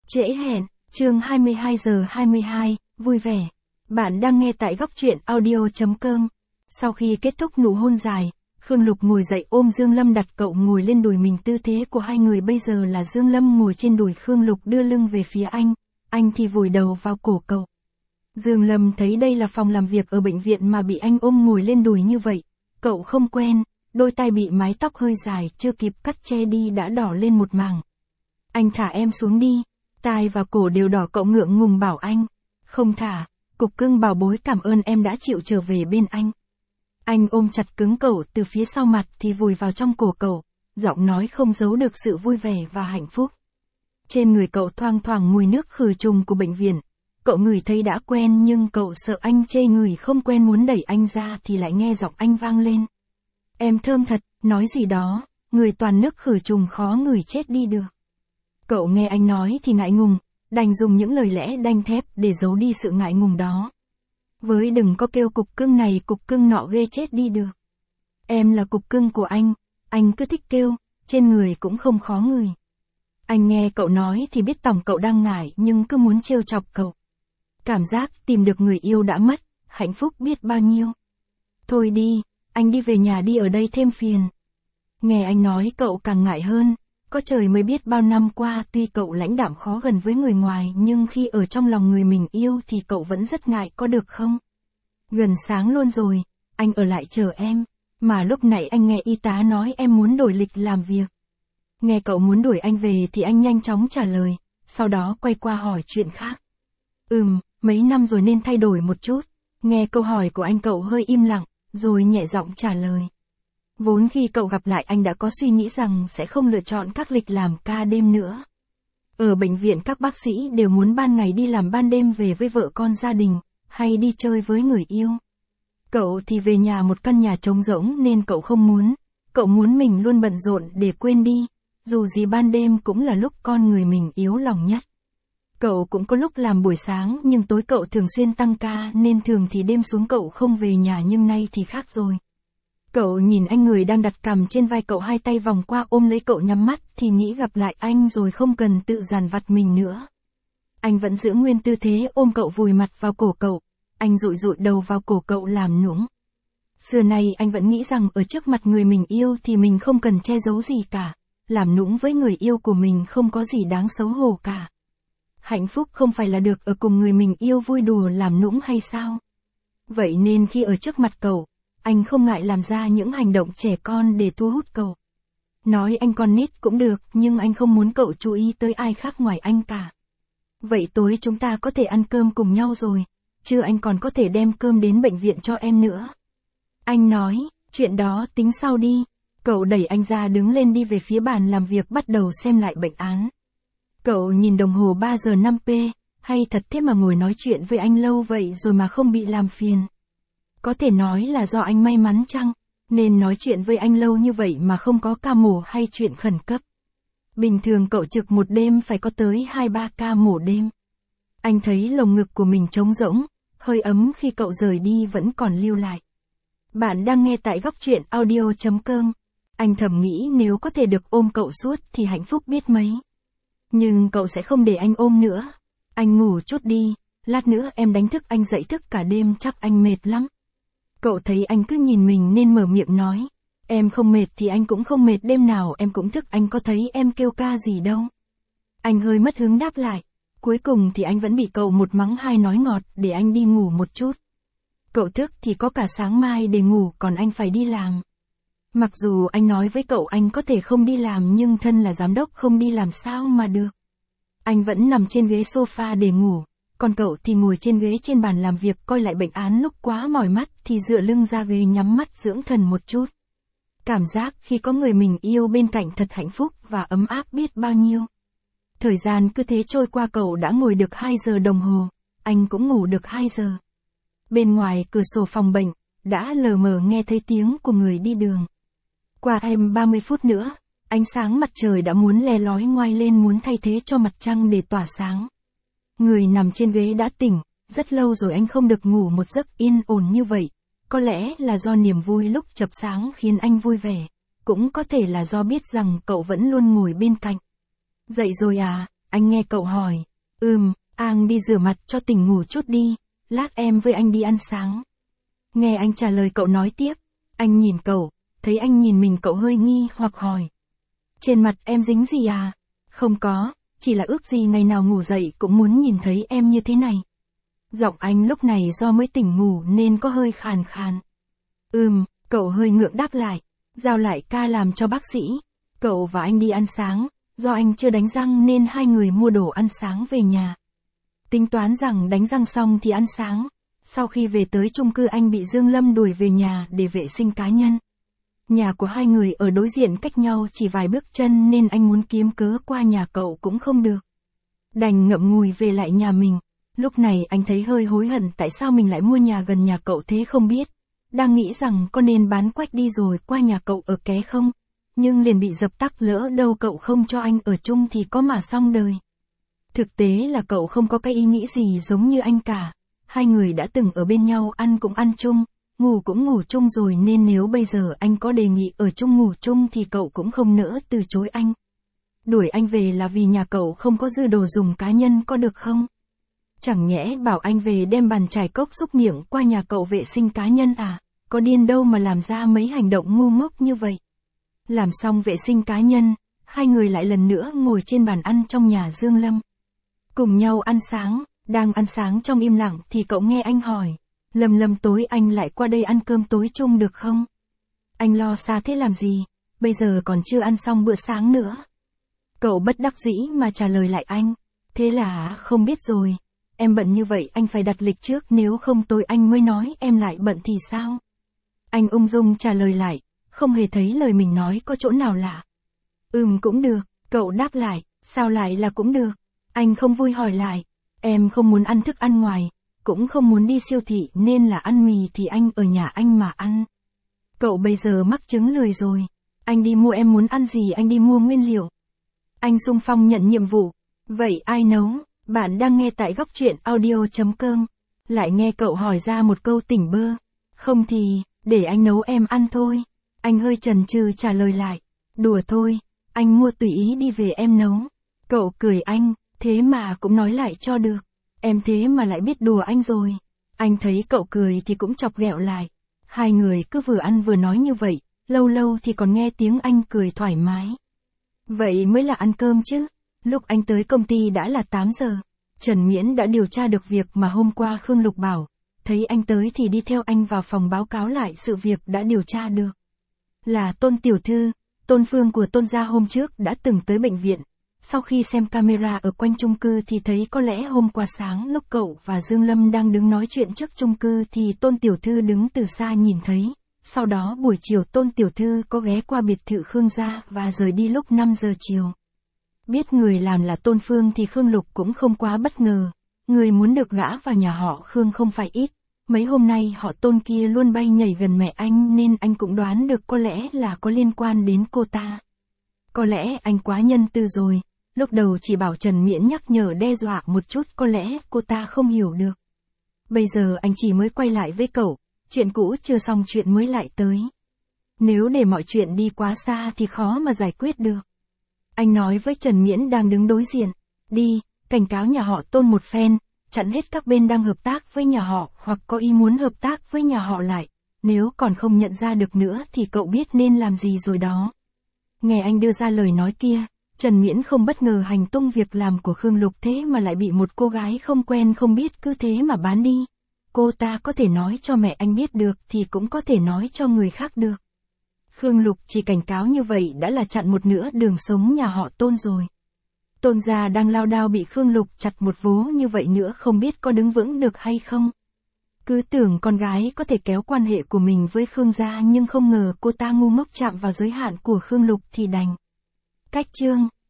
Trễ hẹn, chương 22 giờ 22, vui vẻ. Bạn đang nghe tại góc truyện audio.com. Sau khi kết thúc nụ hôn dài, Khương Lục ngồi dậy ôm Dương Lâm, đặt cậu ngồi lên đùi mình. Tư thế của hai người bây giờ là Dương Lâm ngồi trên đùi Khương Lục đưa lưng về phía anh thì vùi đầu vào cổ cậu. Dương Lâm thấy đây là phòng làm việc ở bệnh viện mà bị anh ôm ngồi lên đùi như vậy, cậu không quen, đôi tai bị mái tóc hơi dài chưa kịp cắt che đi đã đỏ lên một mảng. Anh thả em xuống đi. Tai và cổ đều đỏ, cậu ngượng ngùng bảo anh. Không thả, cục cưng bảo bối, cảm ơn em đã chịu trở về bên anh. Anh ôm chặt cứng cậu từ phía sau mặt thì vùi vào trong cổ cậu, giọng nói không giấu được sự vui vẻ và hạnh phúc. Trên người cậu thoang thoảng mùi nước khử trùng của bệnh viện. Cậu ngửi thấy đã quen nhưng cậu sợ anh chê người không quen, muốn đẩy anh ra thì lại nghe giọng anh vang lên. Em thơm thật, nói gì đó, người toàn nước khử trùng khó ngửi chết đi được. Cậu nghe anh nói thì ngại ngùng, đành dùng những lời lẽ đanh thép để giấu đi sự ngại ngùng đó. Với đừng có kêu cục cưng này cục cưng nọ ghê chết đi được. Em là cục cưng của anh cứ thích kêu, trên người cũng không khó ngửi. Anh nghe cậu nói thì biết tỏng cậu đang ngại nhưng cứ muốn trêu chọc cậu. Cảm giác tìm được người yêu đã mất, hạnh phúc biết bao nhiêu. Thôi đi, anh đi về nhà đi, ở đây thêm phiền. Nghe anh nói cậu càng ngại hơn. Có trời mới biết bao năm qua tuy cậu lãnh đạm khó gần với người ngoài nhưng khi ở trong lòng người mình yêu thì cậu vẫn rất ngại, có được không? Gần sáng luôn rồi, anh ở lại chờ em, mà lúc nãy anh nghe y tá nói em muốn đổi lịch làm việc. Nghe cậu muốn đuổi anh về thì anh nhanh chóng trả lời, sau đó quay qua hỏi chuyện khác. Mấy năm rồi nên thay đổi một chút. Nghe câu hỏi của anh cậu hơi im lặng, rồi nhẹ giọng trả lời. Vốn khi cậu gặp lại anh đã có suy nghĩ rằng sẽ không lựa chọn các lịch làm ca đêm nữa. Ở bệnh viện các bác sĩ đều muốn ban ngày đi làm, ban đêm về với vợ con gia đình, hay đi chơi với người yêu. Cậu thì về nhà một căn nhà trống rỗng nên cậu không muốn. Cậu muốn mình luôn bận rộn để quên đi, dù gì ban đêm cũng là lúc con người mình yếu lòng nhất. Cậu cũng có lúc làm buổi sáng nhưng tối cậu thường xuyên tăng ca nên thường thì đêm xuống cậu không về nhà, nhưng nay thì khác rồi. Cậu nhìn anh, người đang đặt cằm trên vai cậu, hai tay vòng qua ôm lấy cậu, nhắm mắt thì nghĩ gặp lại anh rồi không cần tự dằn vặt mình nữa. Anh vẫn giữ nguyên tư thế ôm cậu, vùi mặt vào cổ cậu, anh dụi đầu vào cổ cậu làm nũng. Xưa nay anh vẫn nghĩ rằng ở trước mặt người mình yêu thì mình không cần che giấu gì cả, làm nũng với người yêu của mình không có gì đáng xấu hổ cả. Hạnh phúc không phải là được ở cùng người mình yêu vui đùa làm nũng hay sao? Vậy nên khi ở trước mặt cậu, anh không ngại làm ra những hành động trẻ con để thu hút cậu. Nói anh con nít cũng được, nhưng anh không muốn cậu chú ý tới ai khác ngoài anh cả. Vậy tối chúng ta có thể ăn cơm cùng nhau rồi, chứ anh còn có thể đem cơm đến bệnh viện cho em nữa. Anh nói, chuyện đó tính sau đi. Cậu đẩy anh ra đứng lên đi về phía bàn làm việc bắt đầu xem lại bệnh án. Cậu nhìn đồng hồ 3 giờ 5p, hay thật thế mà ngồi nói chuyện với anh lâu vậy rồi mà không bị làm phiền. Có thể nói là do anh may mắn chăng, nên nói chuyện với anh lâu như vậy mà không có ca mổ hay chuyện khẩn cấp. Bình thường cậu trực một đêm phải có tới 2-3 ca mổ đêm. Anh thấy lồng ngực của mình trống rỗng, hơi ấm khi cậu rời đi vẫn còn lưu lại. Bạn đang nghe tại góc truyện audio.com. Anh thầm nghĩ nếu có thể được ôm cậu suốt thì hạnh phúc biết mấy. Nhưng cậu sẽ không để anh ôm nữa. Anh ngủ chút đi, lát nữa em đánh thức anh dậy thức cả đêm chắc anh mệt lắm. Cậu thấy anh cứ nhìn mình nên mở miệng nói. Em không mệt thì anh cũng không mệt, đêm nào em cũng thức, anh có thấy em kêu ca gì đâu. Anh hơi mất hứng đáp lại. Cuối cùng thì anh vẫn bị cậu một mắng hai nói ngọt để anh đi ngủ một chút. Cậu thức thì có cả sáng mai để ngủ, còn anh phải đi làm. Mặc dù anh nói với cậu anh có thể không đi làm nhưng thân là giám đốc không đi làm sao mà được. Anh vẫn nằm trên ghế sofa để ngủ, còn cậu thì ngồi trên ghế trên bàn làm việc coi lại bệnh án, lúc quá mỏi mắt thì dựa lưng ra ghế nhắm mắt dưỡng thần một chút. Cảm giác khi có người mình yêu bên cạnh thật hạnh phúc và ấm áp biết bao nhiêu. Thời gian cứ thế trôi qua, cậu đã ngồi được 2 giờ đồng hồ, anh cũng ngủ được 2 giờ. Bên ngoài cửa sổ phòng bệnh, đã lờ mờ nghe thấy tiếng của người đi đường. Qua 30 phút nữa, ánh sáng mặt trời đã muốn le lói ngoai lên, muốn thay thế cho mặt trăng để tỏa sáng. Người nằm trên ghế đã tỉnh, rất lâu rồi anh không được ngủ một giấc yên ổn như vậy. Có lẽ là do niềm vui lúc chập sáng khiến anh vui vẻ, cũng có thể là do biết rằng cậu vẫn luôn ngồi bên cạnh. Dậy rồi à, Anh nghe cậu hỏi. Ang đi rửa mặt cho tỉnh ngủ chút đi, lát em với anh đi ăn sáng. Nghe anh trả lời cậu nói tiếp. Anh nhìn cậu, thấy anh nhìn mình cậu hơi nghi hoặc hỏi. Trên mặt em dính gì à? Không có, chỉ là ước gì ngày nào ngủ dậy cũng muốn nhìn thấy em như thế này. Giọng anh lúc này do mới tỉnh ngủ nên có hơi khàn khàn. Cậu hơi ngượng đáp lại. Giao lại ca làm cho bác sĩ. Cậu và anh đi ăn sáng, do anh chưa đánh răng nên hai người mua đồ ăn sáng về nhà. Tính toán rằng đánh răng xong thì ăn sáng. Sau khi về tới chung cư anh bị Dương Lâm đuổi về nhà để vệ sinh cá nhân. Nhà của hai người ở đối diện cách nhau chỉ vài bước chân nên anh muốn kiếm cớ qua nhà cậu cũng không được. Đành ngậm ngùi về lại nhà mình. Lúc này anh thấy hơi hối hận tại sao mình lại mua nhà gần nhà cậu thế không biết. Đang nghĩ rằng có nên bán quách đi rồi qua nhà cậu ở ké không. Nhưng liền bị dập tắt, lỡ đâu cậu không cho anh ở chung thì có mà xong đời. Thực tế là cậu không có cái ý nghĩ gì giống như anh cả. Hai người đã từng ở bên nhau, ăn cũng ăn chung, ngủ cũng ngủ chung rồi nên nếu bây giờ anh có đề nghị ở chung ngủ chung thì cậu cũng không nỡ từ chối anh. Đuổi anh về là vì nhà cậu không có dư đồ dùng cá nhân có được không? Chẳng nhẽ bảo anh về đem bàn chải cốc xúc miệng qua nhà cậu vệ sinh cá nhân à? Có điên đâu mà làm ra mấy hành động ngu ngốc như vậy. Làm xong vệ sinh cá nhân, hai người lại lần nữa ngồi trên bàn ăn trong nhà Dương Lâm. Cùng nhau ăn sáng, đang ăn sáng trong im lặng thì cậu nghe anh hỏi. Lâm tối anh lại qua đây ăn cơm tối chung được không? Anh lo xa thế làm gì, bây giờ còn chưa ăn xong bữa sáng nữa. Cậu bất đắc dĩ mà trả lời lại anh. Thế là không biết rồi, em bận như vậy anh phải đặt lịch trước nếu không tối anh mới nói em lại bận thì sao? Anh ung dung trả lời lại, không hề thấy lời mình nói có chỗ nào lạ. Cũng được, cậu đáp lại, sao lại là cũng được? Anh không vui hỏi lại, em không muốn ăn thức ăn ngoài, cũng không muốn đi siêu thị nên là ăn mì thì anh ở nhà anh mà ăn. Cậu bây giờ mắc chứng lười rồi, anh đi mua em muốn ăn gì anh đi mua nguyên liệu. Anh xung phong nhận nhiệm vụ, vậy ai nấu? Bạn đang nghe tại Góc Truyện Audio.com. Lại nghe cậu hỏi ra một câu tỉnh bơ. Không thì, để anh nấu em ăn thôi. Anh hơi chần chừ trả lời lại. Đùa thôi, anh mua tùy ý đi về em nấu. Cậu cười anh, thế mà cũng nói lại cho được. Em thế mà lại biết đùa anh rồi. Anh thấy cậu cười thì cũng chọc ghẹo lại. Hai người cứ vừa ăn vừa nói như vậy, lâu lâu thì còn nghe tiếng anh cười thoải mái. Vậy mới là ăn cơm chứ. Lúc anh tới công ty đã là 8 giờ. Trần Miễn đã điều tra được việc mà hôm qua Khương Lục bảo. Thấy anh tới thì đi theo anh vào phòng báo cáo lại sự việc đã điều tra được. Là Tôn tiểu thư, Tôn Phương của Tôn gia hôm trước đã từng tới bệnh viện. Sau khi xem camera ở quanh chung cư thì thấy có lẽ hôm qua sáng lúc cậu và Dương Lâm đang đứng nói chuyện trước chung cư thì Tôn tiểu thư đứng từ xa nhìn thấy. Sau đó buổi chiều Tôn tiểu thư có ghé qua biệt thự Khương gia và rời đi lúc 5 giờ chiều. Biết người làm là Tôn Phương thì Khương Lục cũng không quá bất ngờ. Người muốn được gã vào nhà họ Khương không phải ít. Mấy hôm nay họ Tôn kia luôn bay nhảy gần mẹ anh nên anh cũng đoán được có lẽ là có liên quan đến cô ta. Có lẽ anh quá nhân từ rồi. Lúc đầu chỉ bảo Trần Miễn nhắc nhở đe dọa một chút có lẽ cô ta không hiểu được. Bây giờ anh chỉ mới quay lại với cậu. Chuyện cũ chưa xong chuyện mới lại tới. Nếu để mọi chuyện đi quá xa thì khó mà giải quyết được. Anh nói với Trần Miễn đang đứng đối diện. Đi, cảnh cáo nhà họ Tôn một phen, chặn hết các bên đang hợp tác với nhà họ hoặc có ý muốn hợp tác với nhà họ lại. Nếu còn không nhận ra được nữa thì cậu biết nên làm gì rồi đó. Nghe anh đưa ra lời nói kia, Trần Miễn không bất ngờ hành tung việc làm của Khương Lục thế mà lại bị một cô gái không quen không biết cứ thế mà bán đi. Cô ta có thể nói cho mẹ anh biết được thì cũng có thể nói cho người khác được. Khương Lục chỉ cảnh cáo như vậy đã là chặn một nửa đường sống nhà họ Tôn rồi. Tôn gia đang lao đao bị Khương Lục chặt một vố như vậy nữa không biết có đứng vững được hay không. Cứ tưởng con gái có thể kéo quan hệ của mình với Khương gia nhưng không ngờ cô ta ngu ngốc chạm vào giới hạn của Khương Lục thì đành. Cách chương